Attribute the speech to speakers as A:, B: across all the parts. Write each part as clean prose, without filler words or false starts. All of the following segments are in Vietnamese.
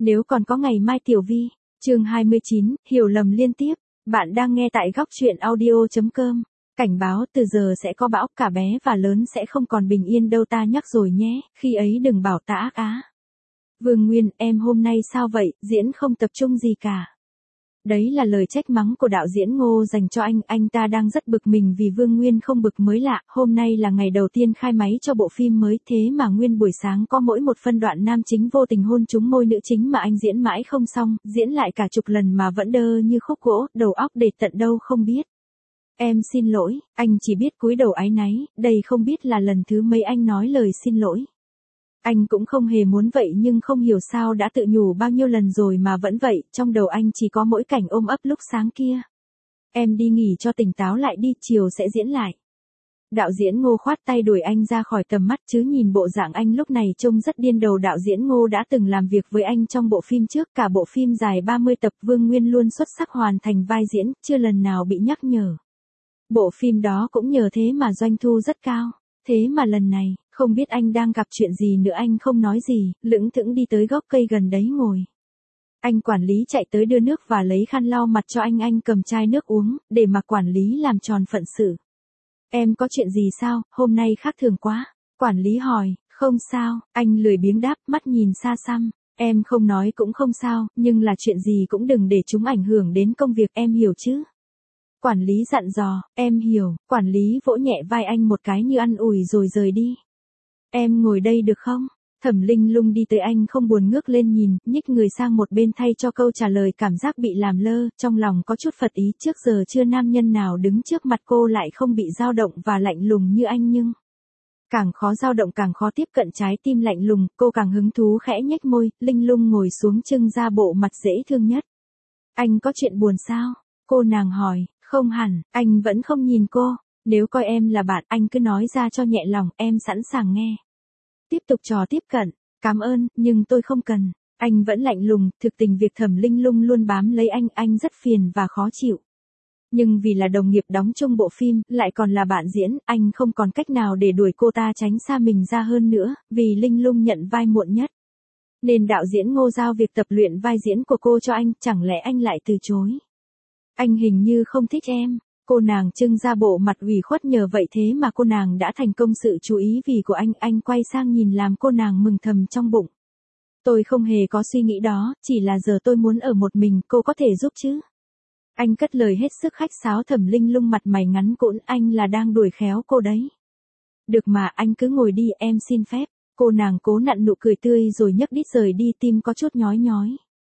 A: Nếu còn có ngày mai Tiểu Vi, chương 29, hiểu lầm liên tiếp, bạn đang nghe tại góc truyện audio.com. Cảnh báo từ giờ sẽ có bão, cả bé và lớn sẽ không còn bình yên đâu, ta nhắc rồi nhé, khi ấy đừng bảo ta ác á. Vương Nguyên, em hôm nay sao vậy, diễn không tập trung gì cả. Đấy là lời trách mắng của đạo diễn Ngô dành cho anh ta đang rất bực mình vì Vương Nguyên không bực mới lạ, hôm nay là ngày đầu tiên khai máy cho bộ phim mới, thế mà nguyên buổi sáng có mỗi một phân đoạn nam chính vô tình hôn trúng môi nữ chính mà anh diễn mãi không xong, diễn lại cả chục lần mà vẫn đơ như khúc gỗ, đầu óc để tận đâu không biết. Em xin lỗi, anh chỉ biết cúi đầu áy náy, đây không biết là lần thứ mấy anh nói lời xin lỗi. Anh cũng không hề muốn vậy nhưng không hiểu sao đã tự nhủ bao nhiêu lần rồi mà vẫn vậy, trong đầu anh chỉ có mỗi cảnh ôm ấp lúc sáng kia. Em đi nghỉ cho tỉnh táo lại đi, chiều sẽ diễn lại. Đạo diễn Ngô khoát tay đuổi anh ra khỏi tầm mắt, chứ nhìn bộ dạng anh lúc này trông rất điên đầu. Đạo diễn Ngô đã từng làm việc với anh trong bộ phim trước, cả bộ phim dài 30 tập Vương Nguyên luôn xuất sắc hoàn thành vai diễn, chưa lần nào bị nhắc nhở. Bộ phim đó cũng nhờ thế mà doanh thu rất cao. Thế mà lần này, không biết anh đang gặp chuyện gì nữa, anh không nói gì, lững thững đi tới gốc cây gần đấy ngồi. Anh quản lý chạy tới đưa nước và lấy khăn lau mặt cho anh cầm chai nước uống, để mà quản lý làm tròn phận sự. Em có chuyện gì sao, hôm nay khác thường quá. Quản lý hỏi, không sao, anh lười biếng đáp, mắt nhìn xa xăm. Em không nói cũng không sao, nhưng là chuyện gì cũng đừng để chúng ảnh hưởng đến công việc, em hiểu chứ. Quản lý dặn dò, em hiểu, quản lý vỗ nhẹ vai anh một cái như an ủi rồi rời đi. Em ngồi đây được không? Thẩm Linh Lung đi tới, anh không buồn ngước lên nhìn, nhích người sang một bên thay cho câu trả lời, cảm giác bị làm lơ, trong lòng có chút phật ý, trước giờ chưa nam nhân nào đứng trước mặt cô lại không bị dao động và lạnh lùng như anh, nhưng càng khó dao động càng khó tiếp cận trái tim lạnh lùng, cô càng hứng thú khẽ nhếch môi. Linh Lung ngồi xuống trưng ra bộ mặt dễ thương nhất. Anh có chuyện buồn sao? Cô nàng hỏi. Không hẳn, anh vẫn không nhìn cô. Nếu coi em là bạn, anh cứ nói ra cho nhẹ lòng, em sẵn sàng nghe. Tiếp tục trò tiếp cận, cảm ơn, nhưng tôi không cần. Anh vẫn lạnh lùng, thực tình việc Thẩm Linh Lung luôn bám lấy anh rất phiền và khó chịu. Nhưng vì là đồng nghiệp đóng chung bộ phim, lại còn là bạn diễn, anh không còn cách nào để đuổi cô ta tránh xa mình ra hơn nữa, vì Linh Lung nhận vai muộn nhất. Nên đạo diễn Ngô giao việc tập luyện vai diễn của cô cho anh, chẳng lẽ anh lại từ chối? Anh hình như không thích em. Cô nàng trưng ra bộ mặt ủy khuất, nhờ vậy thế mà cô nàng đã thành công sự chú ý vì của anh quay sang nhìn làm cô nàng mừng thầm trong bụng. Tôi không hề có suy nghĩ đó, chỉ là giờ tôi muốn ở một mình, cô có thể giúp chứ? Anh cất lời hết sức khách sáo. Thẩm Linh Lung mặt mày ngắn cũn, anh là đang đuổi khéo cô đấy. Được mà, anh cứ ngồi đi, em xin phép. Cô nàng cố nặn nụ cười tươi rồi nhấc đít rời đi, tim có chút nhói nhói.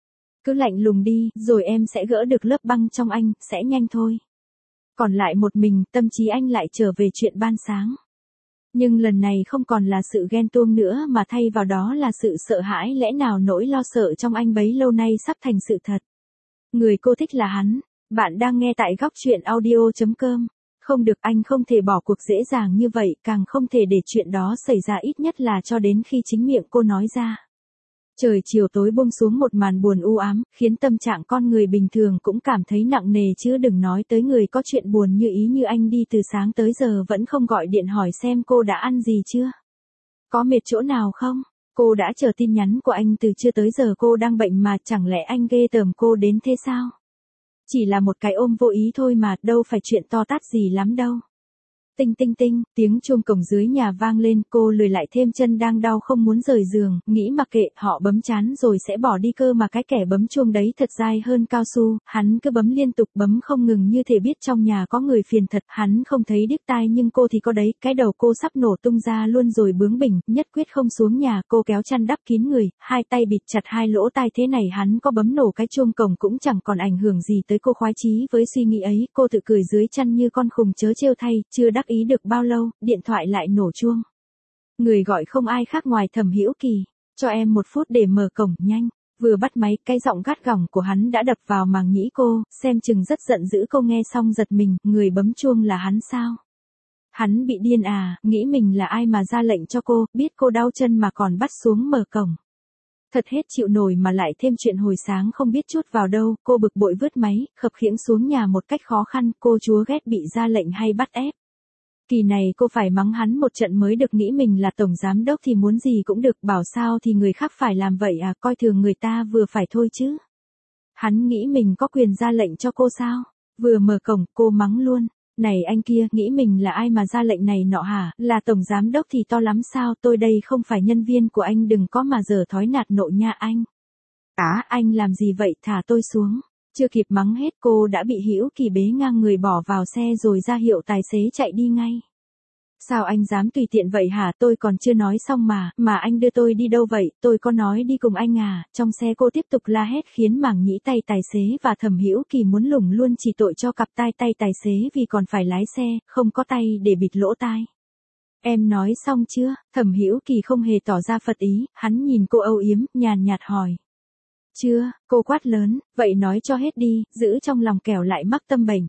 A: Cứ lạnh lùng đi, rồi em sẽ gỡ được lớp băng trong anh, sẽ nhanh thôi. Còn lại một mình, tâm trí anh lại trở về chuyện ban sáng. Nhưng lần này không còn là sự ghen tuông nữa mà thay vào đó là sự sợ hãi, lẽ nào nỗi lo sợ trong anh bấy lâu nay sắp thành sự thật. Người cô thích là hắn. Bạn đang nghe tại góc truyện audio.com. Không được, anh không thể bỏ cuộc dễ dàng như vậy, càng không thể để chuyện đó xảy ra, ít nhất là cho đến khi chính miệng cô nói ra. Trời chiều tối buông xuống một màn buồn u ám, khiến tâm trạng con người bình thường cũng cảm thấy nặng nề, chứ đừng nói tới người có chuyện buồn như ý như anh đi từ sáng tới giờ vẫn không gọi điện hỏi xem cô đã ăn gì chưa. Có mệt chỗ nào không? Cô đã chờ tin nhắn của anh từ trưa tới giờ, cô đang bệnh mà, chẳng lẽ anh ghê tởm cô đến thế sao? Chỉ là một cái ôm vô ý thôi mà, đâu phải chuyện to tát gì lắm đâu. Tinh tinh tinh, tiếng chuông cổng dưới nhà vang lên, cô lười lại thêm chân đang đau không muốn rời giường, nghĩ mặc kệ, họ bấm chán rồi sẽ bỏ đi cơ mà, cái kẻ bấm chuông đấy thật dai hơn cao su, hắn cứ bấm liên tục, bấm không ngừng như thể biết trong nhà có người phiền thật, hắn không thấy điếc tai nhưng cô thì có đấy, cái đầu cô sắp nổ tung ra luôn rồi, bướng bỉnh, nhất quyết không xuống nhà, cô kéo chăn đắp kín người, hai tay bịt chặt hai lỗ tai, thế này hắn có bấm nổ cái chuông cổng cũng chẳng còn ảnh hưởng gì tới cô. Khoái chí với suy nghĩ ấy, cô tự cười dưới chăn như con khùng chớ trêu thay, chưa đắc ý được bao lâu, điện thoại lại nổ chuông. Người gọi không ai khác ngoài Thẩm Hữu Kỳ. Cho em 1 phút để mở cổng, nhanh. Vừa bắt máy, cái giọng gắt gỏng của hắn đã đập vào màng nhĩ cô, xem chừng rất giận dữ. Cô nghe xong giật mình, người bấm chuông là hắn sao? Hắn bị điên à, nghĩ mình là ai mà ra lệnh cho cô, biết cô đau chân mà còn bắt xuống mở cổng. Thật hết chịu nổi, mà lại thêm chuyện hồi sáng không biết chút vào đâu, cô bực bội vứt máy, khập khiễng xuống nhà một cách khó khăn. Cô chúa ghét bị ra lệnh hay bắt ép. Kỳ này cô phải mắng hắn một trận mới được, nghĩ mình là tổng giám đốc thì muốn gì cũng được, bảo sao thì người khác phải làm vậy à, coi thường người ta vừa phải thôi chứ. Hắn nghĩ mình có quyền ra lệnh cho cô sao? Vừa mở cổng, cô mắng luôn. Này anh kia, nghĩ mình là ai mà ra lệnh này nọ hả? Là tổng giám đốc thì to lắm sao? Tôi đây không phải nhân viên của anh, đừng có mà giở thói nạt nộ nha anh. Anh làm gì vậy, thả tôi xuống. Chưa kịp mắng hết cô đã bị Hữu Kỳ bế ngang người bỏ vào xe rồi ra hiệu tài xế chạy đi ngay. Sao anh dám tùy tiện vậy hả, tôi còn chưa nói xong mà anh đưa tôi đi đâu vậy, tôi có nói đi cùng anh à. Trong xe cô tiếp tục la hét khiến mảng nhĩ tay tài xế và Thẩm Hữu Kỳ muốn lủng luôn chỉ tội cho cặp tay tài xế vì còn phải lái xe, không có tay để bịt lỗ tai. Em nói xong chưa? Thẩm Hữu Kỳ không hề tỏ ra phật ý, hắn nhìn cô âu yếm, nhàn nhạt hỏi. Chưa, cô quát lớn, vậy nói cho hết đi, giữ trong lòng kẻo lại mắc tâm bệnh.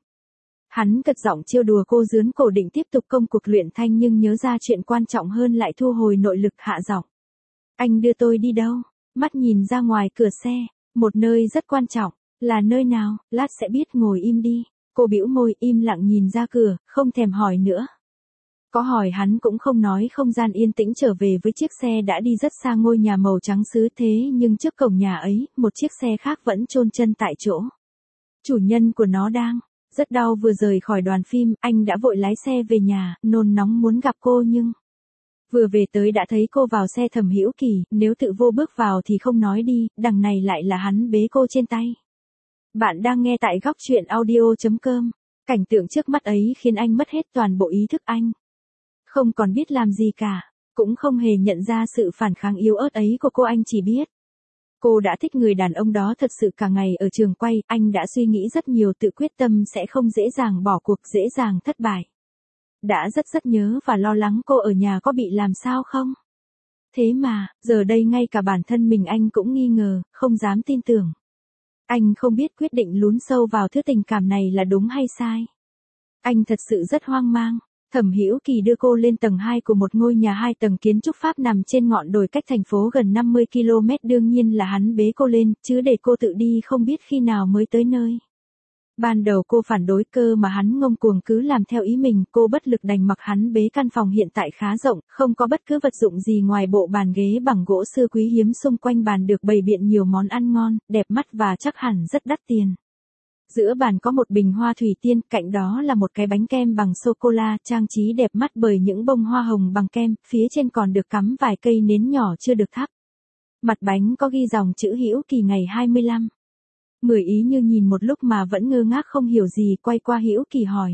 A: Hắn cất giọng trêu đùa cô, dướn cổ định tiếp tục công cuộc luyện thanh nhưng nhớ ra chuyện quan trọng hơn lại thu hồi nội lực, hạ giọng. Anh đưa tôi đi đâu? Mắt nhìn ra ngoài cửa xe, một nơi rất quan trọng, là nơi nào, lát sẽ biết, ngồi im đi. Cô bĩu môi im lặng nhìn ra cửa, không thèm hỏi nữa. Có hỏi hắn cũng không nói, không gian yên tĩnh trở về với chiếc xe đã đi rất xa ngôi nhà màu trắng sứ, thế nhưng trước cổng nhà ấy, một chiếc xe khác vẫn chôn chân tại chỗ. Chủ nhân của nó đang rất đau, vừa rời khỏi đoàn phim, anh đã vội lái xe về nhà, nôn nóng muốn gặp cô nhưng vừa về tới đã thấy cô vào xe Thẩm Hữu Kỳ, nếu tự vô bước vào thì không nói đi, đằng này lại là hắn bế cô trên tay. Bạn đang nghe tại góc truyện audio.com. Cảnh tượng trước mắt ấy khiến anh mất hết toàn bộ ý thức, anh không còn biết làm gì cả, cũng không hề nhận ra sự phản kháng yếu ớt ấy của cô, anh chỉ biết cô đã thích người đàn ông đó thật sự. Cả ngày ở trường quay, anh đã suy nghĩ rất nhiều, tự quyết tâm sẽ không dễ dàng bỏ cuộc, dễ dàng thất bại. Đã rất nhớ và lo lắng cô ở nhà có bị làm sao không. Thế mà, giờ đây ngay cả bản thân mình anh cũng nghi ngờ, không dám tin tưởng. Anh không biết quyết định lún sâu vào thứ tình cảm này là đúng hay sai. Anh thật sự rất hoang mang. Thẩm Hữu Kỳ đưa cô lên tầng 2 của một ngôi nhà 2 tầng kiến trúc Pháp nằm trên ngọn đồi cách thành phố gần 50 km, đương nhiên là hắn bế cô lên, chứ để cô tự đi không biết khi nào mới tới nơi. Ban đầu cô phản đối cơ mà hắn ngông cuồng cứ làm theo ý mình, cô bất lực đành mặc hắn bế. Căn phòng hiện tại khá rộng, không có bất cứ vật dụng gì ngoài bộ bàn ghế bằng gỗ xưa quý hiếm, xung quanh bàn được bày biện nhiều món ăn ngon, đẹp mắt và chắc hẳn rất đắt tiền. Giữa bàn có một bình hoa thủy tiên, cạnh đó là một cái bánh kem bằng sô-cô-la, trang trí đẹp mắt bởi những bông hoa hồng bằng kem, phía trên còn được cắm vài cây nến nhỏ chưa được thắp. Mặt bánh có ghi dòng chữ Hữu Kỳ ngày 25. Mười ý như nhìn một lúc mà vẫn ngơ ngác không hiểu gì, quay qua Hữu Kỳ hỏi.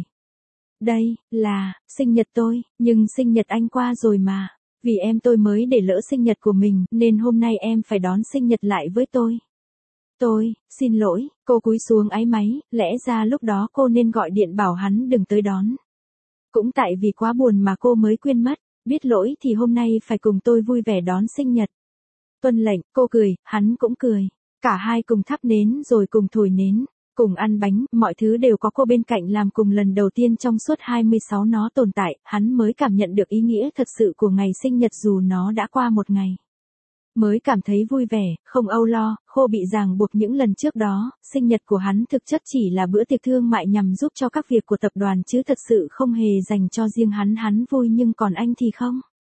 A: Đây, là, sinh nhật tôi, nhưng sinh nhật anh qua rồi mà. Vì em tôi mới để lỡ sinh nhật của mình, nên hôm nay em phải đón sinh nhật lại với tôi. Tôi, xin lỗi, cô cúi xuống áy náy, lẽ ra lúc đó cô nên gọi điện bảo hắn đừng tới đón. Cũng tại vì quá buồn mà cô mới quên mất, biết lỗi thì hôm nay phải cùng tôi vui vẻ đón sinh nhật. Tuân lệnh, cô cười, hắn cũng cười. Cả hai cùng thắp nến rồi cùng thổi nến, cùng ăn bánh, mọi thứ đều có cô bên cạnh làm cùng. Lần đầu tiên trong suốt 26 nó tồn tại, hắn mới cảm nhận được ý nghĩa thật sự của ngày sinh nhật dù nó đã qua một ngày. Mới cảm thấy vui vẻ, không âu lo, khô bị ràng buộc những lần trước đó. Sinh nhật của hắn thực chất chỉ là bữa tiệc thương mại nhằm giúp cho các việc của tập đoàn chứ thật sự không hề dành cho riêng hắn. Hắn vui nhưng còn anh thì không.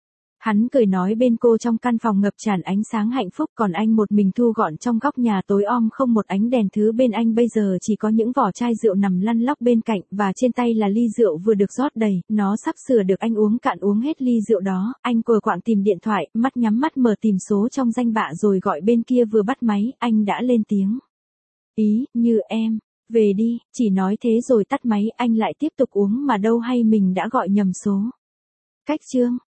A: Hắn cười nói bên cô trong căn phòng ngập tràn ánh sáng hạnh phúc, còn anh một mình thu gọn trong góc nhà tối om không một ánh đèn. Thứ bên anh bây giờ chỉ có những vỏ chai rượu nằm lăn lóc bên cạnh, và trên tay là ly rượu vừa được rót đầy, nó sắp sửa được anh uống cạn. Uống hết ly rượu đó, anh quờ quạng tìm điện thoại, mắt nhắm mắt mở tìm số trong danh bạ rồi gọi bên kia. Vừa bắt máy, anh đã lên tiếng. Ý, như em, về đi, chỉ nói thế rồi tắt máy. Anh lại tiếp tục uống mà đâu hay mình đã gọi nhầm số. Cách chương